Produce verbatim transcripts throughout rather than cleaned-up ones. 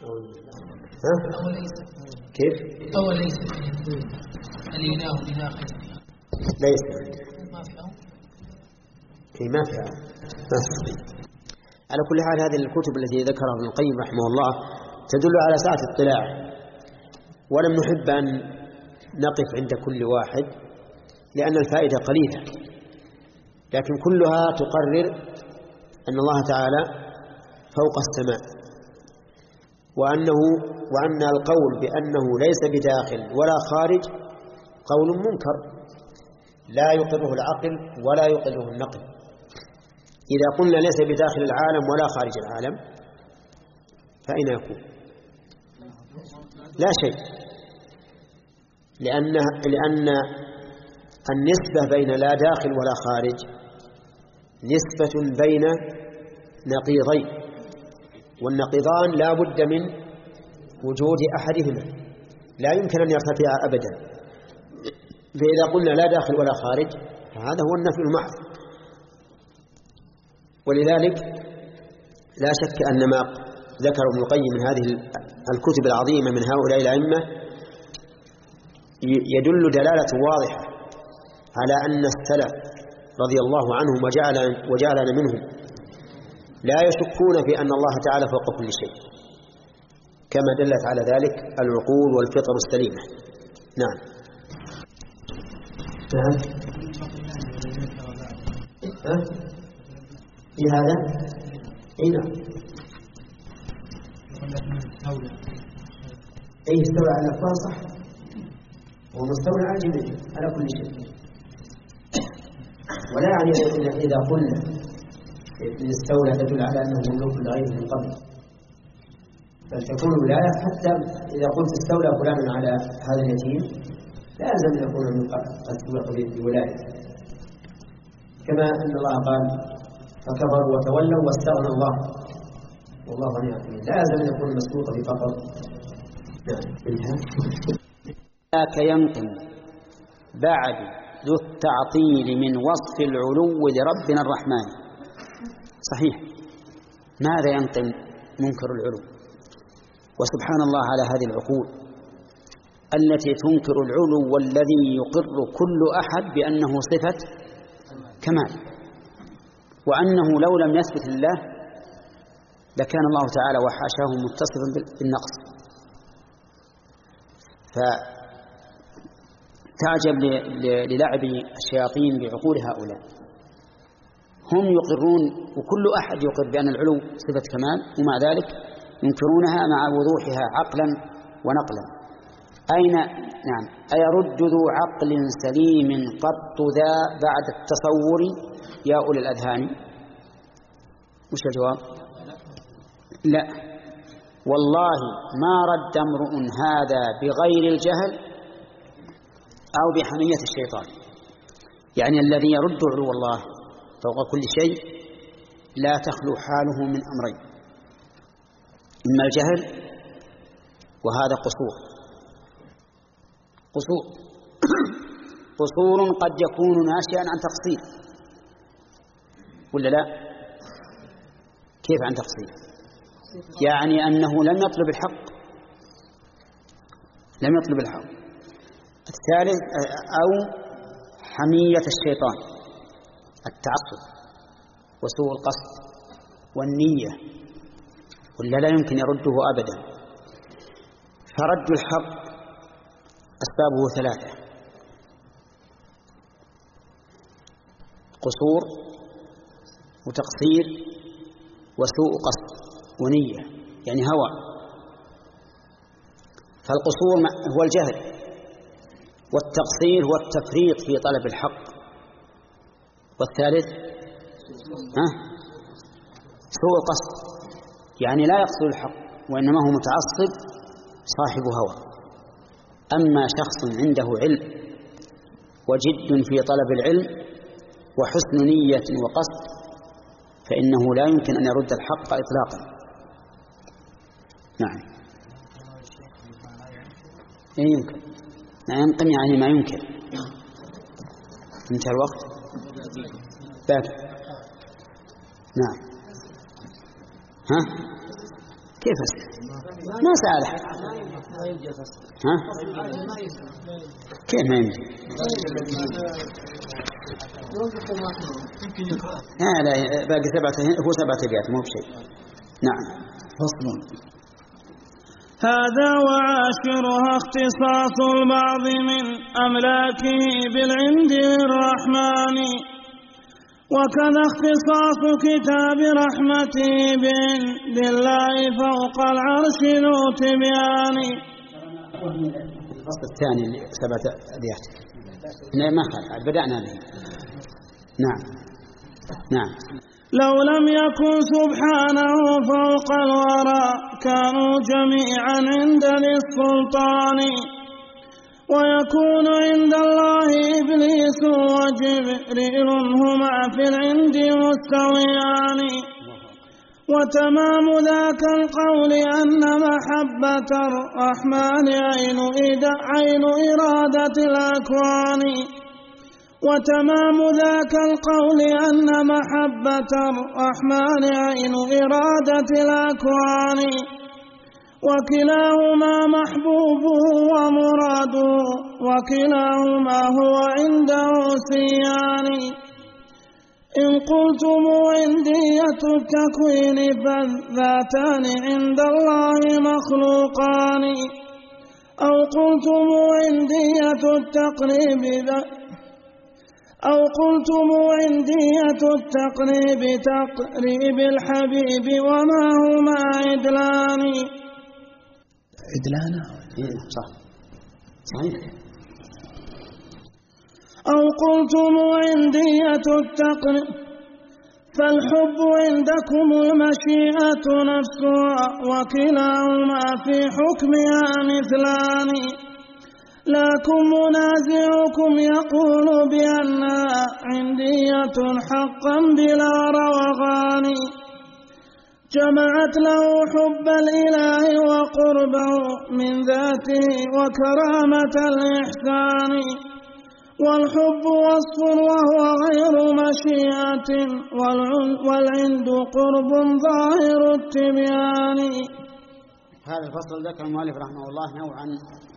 ها؟ كيف؟ أو ليس الإله بداخل ليس ما في أو في ما في ما في. على كل حال هذه الكتب التي ذكرها ابن القيم رحمه الله تدل على سعة الاطلاع، ولم نحب أن نقف عند كل واحد لأن الفائدة قليلة، لكن كلها تقرر أن الله تعالى فوق السماء، وأنه وأن القول بأنه ليس بداخل ولا خارج قول منكر لا يقره العقل ولا يقره النقل. إذا قلنا ليس بداخل العالم ولا خارج العالم فأين يكون؟ لا شيء، لأن لأن النسبة بين لا داخل ولا خارج نسبة بين نقيضين، والنقيضان لا بد من وجود أحدهما، لا يمكن أن يرتفع أبدا. فإذا قلنا لا داخل ولا خارج فهذا هو النفي المحض. ولذلك لا شك أن ما ذكر ابن القيم من هذه الكتب العظيمة من هؤلاء الأئمة يدل دلالة واضحة على أن السلف رضي الله عنهم وجعلنا منهم لا يشكون في أن الله تعالى فوق كل شيء، كما دلت على ذلك العقول والفطر السليمة. نعم. في هذا أي نعم أي استولى على الأكوان صح، وهو مستولى على الجميع على كل شيء، ولا يعني إذا قلنا إن استولى تدل على أنه مملوك لغيره من قبل، بل تكون الولاية حتى إذا قلت استولى فلان على هذا اليتيم لا يلزم أن يكون من قد سبق بولاية، كما أن الله قال فكبروا وتولوا واستغنى الله والله غني عنهم، لا يلزم أن يكون مسبوقا بفقر. ذاك ينقم بعد ذو التعطيل من وصف العلو لربنا الرحمن. صحيح، ماذا ينقم منكر العلو؟ وسبحان الله على هذه العقول التي تنكر العلو والذي يقر كل أحد بأنه صفة كمال، وأنه لو لم يثبت لله لكان الله تعالى وحاشاه متصفا بالنقص. فتعجب للعب الشياطين بعقول هؤلاء، هم يقرون وكل أحد يقر بأن العلو صفة كمال، ومع ذلك ينكرونها مع وضوحها عقلا ونقلا. أين نعم أيرد ذو عقل سليم قط ذا بعد التصور يا أولي الأذهان؟ وش الجواب؟ لا والله ما رد امرؤ هذا بغير الجهل أو بحمية الشيطان. يعني الذي يرد علو الله فوق كل شيء لا تخلو حاله من أمرين: إما الجهل، وهذا قصور قصور قصور قد يكون ناشئا عن تقصير، ولا لا؟ كيف عن تقصير؟ يعني أنه لم يطلب الحق لم يطلب الحق. الثالث أو حمية الشيطان، التعصب وسوء القصد والنية، ولا لا يمكن يرده أبدا. فرد الحق أسبابه ثلاثة: قصور وتقصير وسوء قصد ونية، يعني هوى. فالقصور هو الجهل، والتقصير هو التفريط في طلب الحق، والثالث ها سوء القصد، يعني لا يقصد الحق وإنما هو متعصب صاحب هوى. أما شخص عنده علم وجد في طلب العلم وحسن نية وقصد فإنه لا يمكن أن يرد الحق إطلاقا. نعم لا يمكن، لا ينقم يعني ما يمكن. انتهى الوقت. باقي. نعم ها كيف أسأل؟ ما سأله. ها؟ كيف ما يمكن؟ لا لا باقي سبعة هو سبعة أبيات مو بشيء. نعم. فصل. هذا وعاشرها اختصاص البعض من أملاكه بالعند للرحمن، وكذا اختصاص كتاب رحمته بعند الله فوق العرش ذو تبيان. الفصل الثاني سبعة أبيات ما خالف بدأنا به. نعم نعم. لو لم يكن سبحانه فوق الورى كانوا جميعا عند للسلطان، ويكون عند الله إبليس وجبريل هما في العند مستويان. وتمام ذاك القول أن محبة الرحمن عين إرادة الأكوان. وتمام ذاك القول أن محبة الرحمن عين إرادة الأكوان، وكلاهما محبوبه ومراده وكلاهما هو عنده سيان. إن قلتم عندية التكوين فالذاتان عند الله مخلوقان، أو قلتم عندية التقريب أو قلتم عندية التقريب تقريب الحبيب وما هما عدلان. عدلان صح صحيح. أو قلتم عندية التقريب فالحب عندكم المشيئة نفسها وكلاهما في حكمها مثلان. لكن منازعكم يقول بأنها عندية حقا بلا روغان، جمعت له حب الإله وقربه من ذاته وكرامة الإحسان. والحب وصف وهو غير مشيئة والعند قرب ظاهر التبيان. هذا الفصل ذكر المؤلف رحمه الله نوعا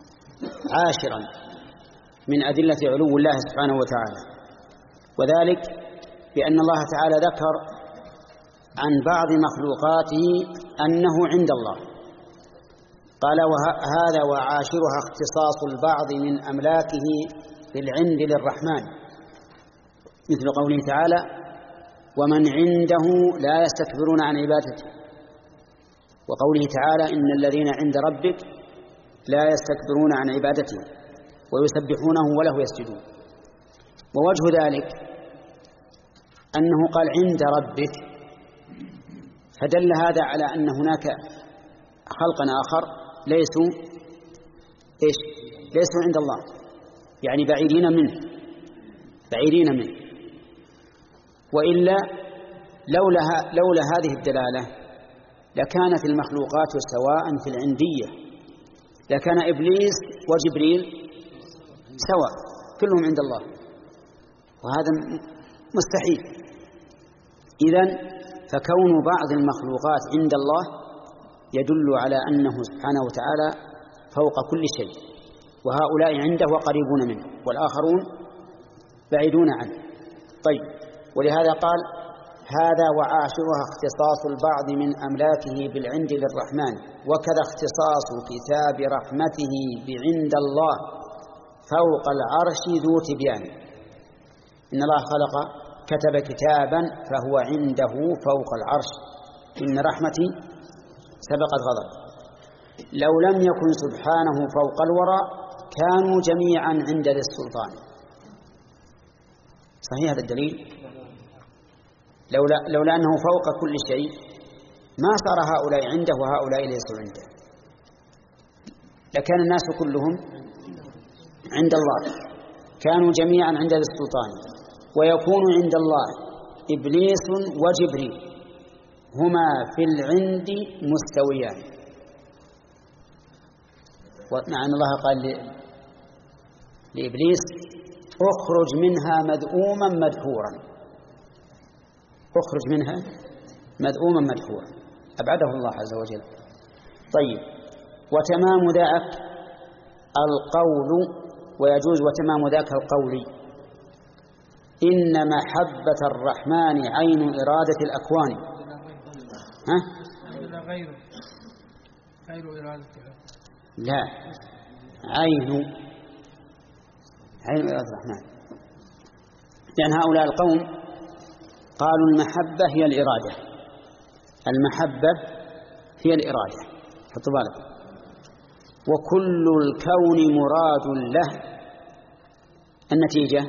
عاشرا من أدلة علو الله سبحانه وتعالى، وذلك بأن الله تعالى ذكر عن بعض مخلوقاته أنه عند الله. قال وهذا وعاشرها اختصاص البعض من أملاكه بالعند للرحمن، مثل قوله تعالى ومن عنده لا يستكبرون عن عبادته، وقوله تعالى إن الذين عند ربك لا يستكبرون عن عبادته ويسبحونه وله يسجدون. ووجه ذلك أنه قال عند ربك، فدل هذا على أن هناك خلقا آخر ليسوا إيش ليسوا عند الله، يعني بعيدين منه بعيدين منه وإلا لولا, لولا هذه الدلالة لكانت المخلوقات سواء في العندية، لكان إبليس وجبريل سواء كلهم عند الله، وهذا مستحيل. إذن فكون بعض المخلوقات عند الله يدل على أنه سبحانه وتعالى فوق كل شيء، وهؤلاء عنده وقريبون منه والآخرون بعيدون عنه. طيب، ولهذا قال هذا وعاشرها اختصاص البعض من أملاكه بالعند للرحمن، وكذا اختصاص كتاب رحمته بعند الله فوق العرش ذو تبيان. إن الله خلق كتب كتابا فهو عنده فوق العرش، إن رحمتي سبقت غضب. لو لم يكن سبحانه فوق الورى كانوا جميعا عند ذي السلطان. صحيح هذا الدليل؟ لولا, لولا أنه فوق كل شيء ما صار هؤلاء عنده وهؤلاء ليسوا عنده، لكان الناس كلهم عند الله، كانوا جميعا عند ذي السلطان. ويكون عند الله إبليس وجبريل هما في العند مستويان. مع أن الله قال لإبليس اخرج منها مذءوما مدحورا، اخرج منها مذءوما مدحورا، أبعده الله عز وجل. طيب، وتمام ذاك القول، ويجوز وتمام ذاك القول. إن محبة الرحمن عين إرادة الأكوان. ها؟ غير غير إرادتها. لا، عين عين إرادة الرحمن، لأن هؤلاء القوم قالوا المحبة هي الإرادة، المحبة هي الإرادة، حطوا بالكم. وكل الكون مراد له. النتيجة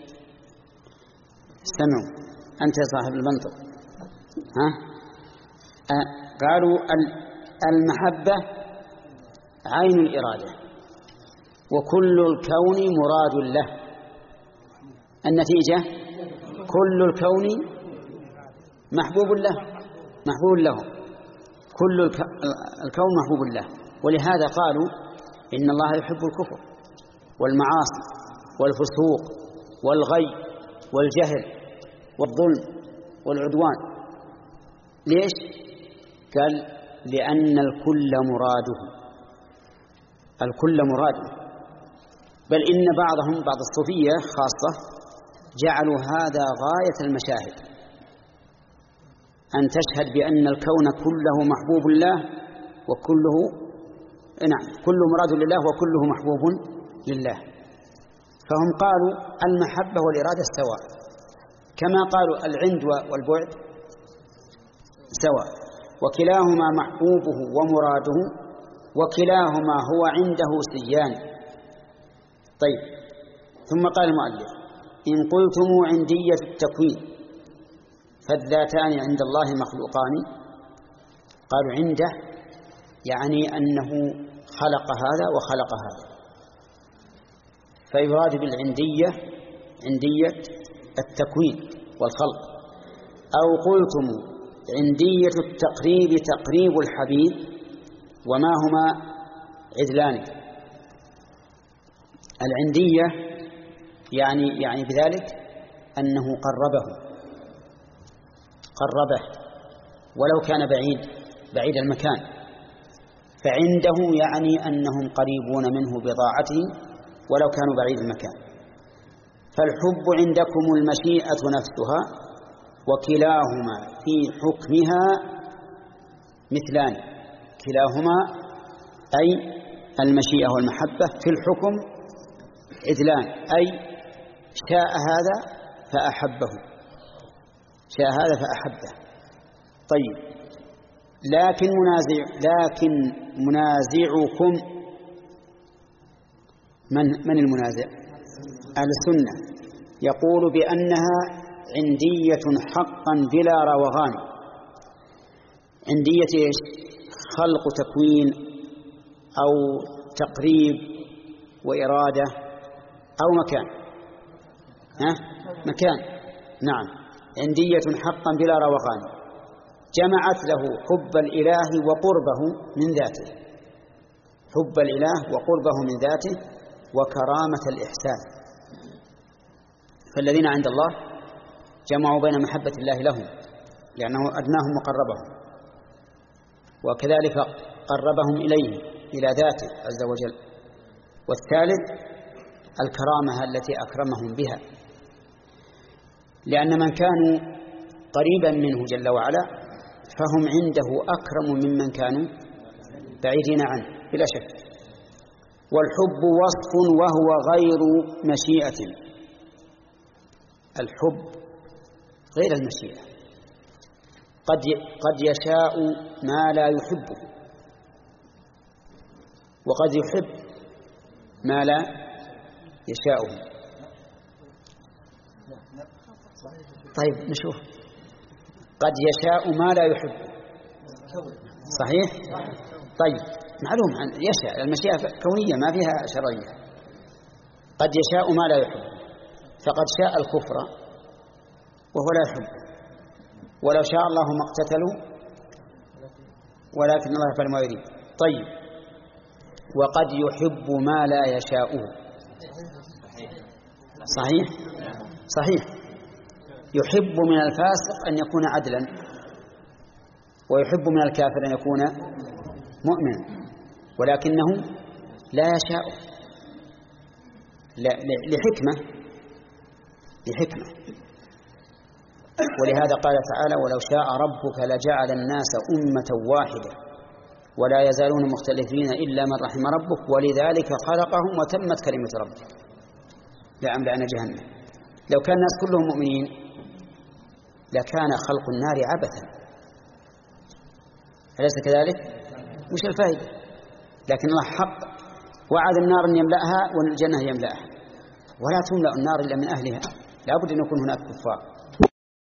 استمعوا أنت يا صاحب المنطق، ها؟ أه قالوا المحبة عين الإرادة وكل الكون مراد له. النتيجة كل الكون محبوب له، محبوب له، كل الكون محبوب له. ولهذا قالوا إن الله يحب الكفر والمعاصي والفسوق والغي والجهل والظلم والعدوان. ليش؟ قال لأن الكل مراده، الكل مراده. بل إن بعضهم، بعض الصوفية خاصة، جعلوا هذا غاية المشاهد، أن تشهد بأن الكون كله محبوب الله وكله نعم كله مراد لله وكله محبوب لله. فهم قالوا المحبة والإرادة سواء، كما قالوا العند والبعد سواء، وكلاهما محبوبه ومراده، وكلاهما هو عنده سيان. طيب، ثم قال المؤلف: إن قلتم عندية التكوين فالذاتان عند الله مخلوقان. قالوا عنده يعني أنه خلق هذا وخلق هذا، فيراد بالعندية عندية التكوين والخلق. أو قلتم عندية التقريب تقريب الحبيب، وما هما عدلان. العندية يعني يعني بذلك أنه قربه قربه ولو كان بعيد بعيد المكان، فعنده يعني أنهم قريبون منه بضاعته ولو كانوا بعيد المكان. فالحب عندكم المشيئة نفسها، وكلاهما في حكمها مثلان. كلاهما أي المشيئة والمحبة في الحكم عدلان، أي شاء هذا فأحبه، شاء هذا فأحبه. طيب، لكن منازع لكن منازعكم من من المنازع؟ أهل السنة يقول بأنها عندية حقا بلا روغان. عندية إيش؟ خلق تكوين أو تقريب وإرادة أو مكان. ها؟ مكان، نعم، عندية حقا بلا روغان، جمعت له حب الإله وقربه من ذاته، حب الإله وقربه من ذاته وكرامة الإحسان. فالذين عند الله جمعوا بين محبة الله لهم لأنه أدناهم وقربهم، وكذلك قربهم إليه إلى ذاته عز وجل. والثالث الكرامة التي أكرمهم بها، لأن من كانوا قريبا منه جل وعلا فهم عنده أكرم ممن كانوا بعيدين عنه بلا شك. والحب وصف وهو غير مشيئة. الحب غير المشيئة، قد قد يشاء ما لا يحبه، وقد يحب ما لا يشاءه. طيب نشوف، قد يشاء ما لا يحبه، صحيح؟ طيب معلوم عن يشاء، المشيئة كونية ما فيها شرعية. قد يشاء ما لا يحبه، فقد شاء الكفر وهو لا يحبه، ولو شاء الله ما اقتتلوا ولكن الله يفعل ما يريد. طيب، وقد يحب ما لا يشاءه، صحيح؟ صحيح. يحب من الفاسق أن يكون عدلا، ويحب من الكافر أن يكون مؤمنا، ولكنه لا يشاء لحكمة لحكمة ولهذا قال تعالى ولو شاء ربك لجعل الناس أمة واحدة ولا يزالون مختلفين إلا من رحم ربك ولذلك خلقهم وتمت كلمة ربك لأملأن جهنم. لو كان الناس كلهم مؤمنين لكان خلق النار عبثا، أليس كذلك؟ مش الفائدة؟ لكن الله حق وعد النار أن يملأها والجنة يملأها، ولا تملأ النار إلا من أهلها، لا بد أن يكون هناك كفار.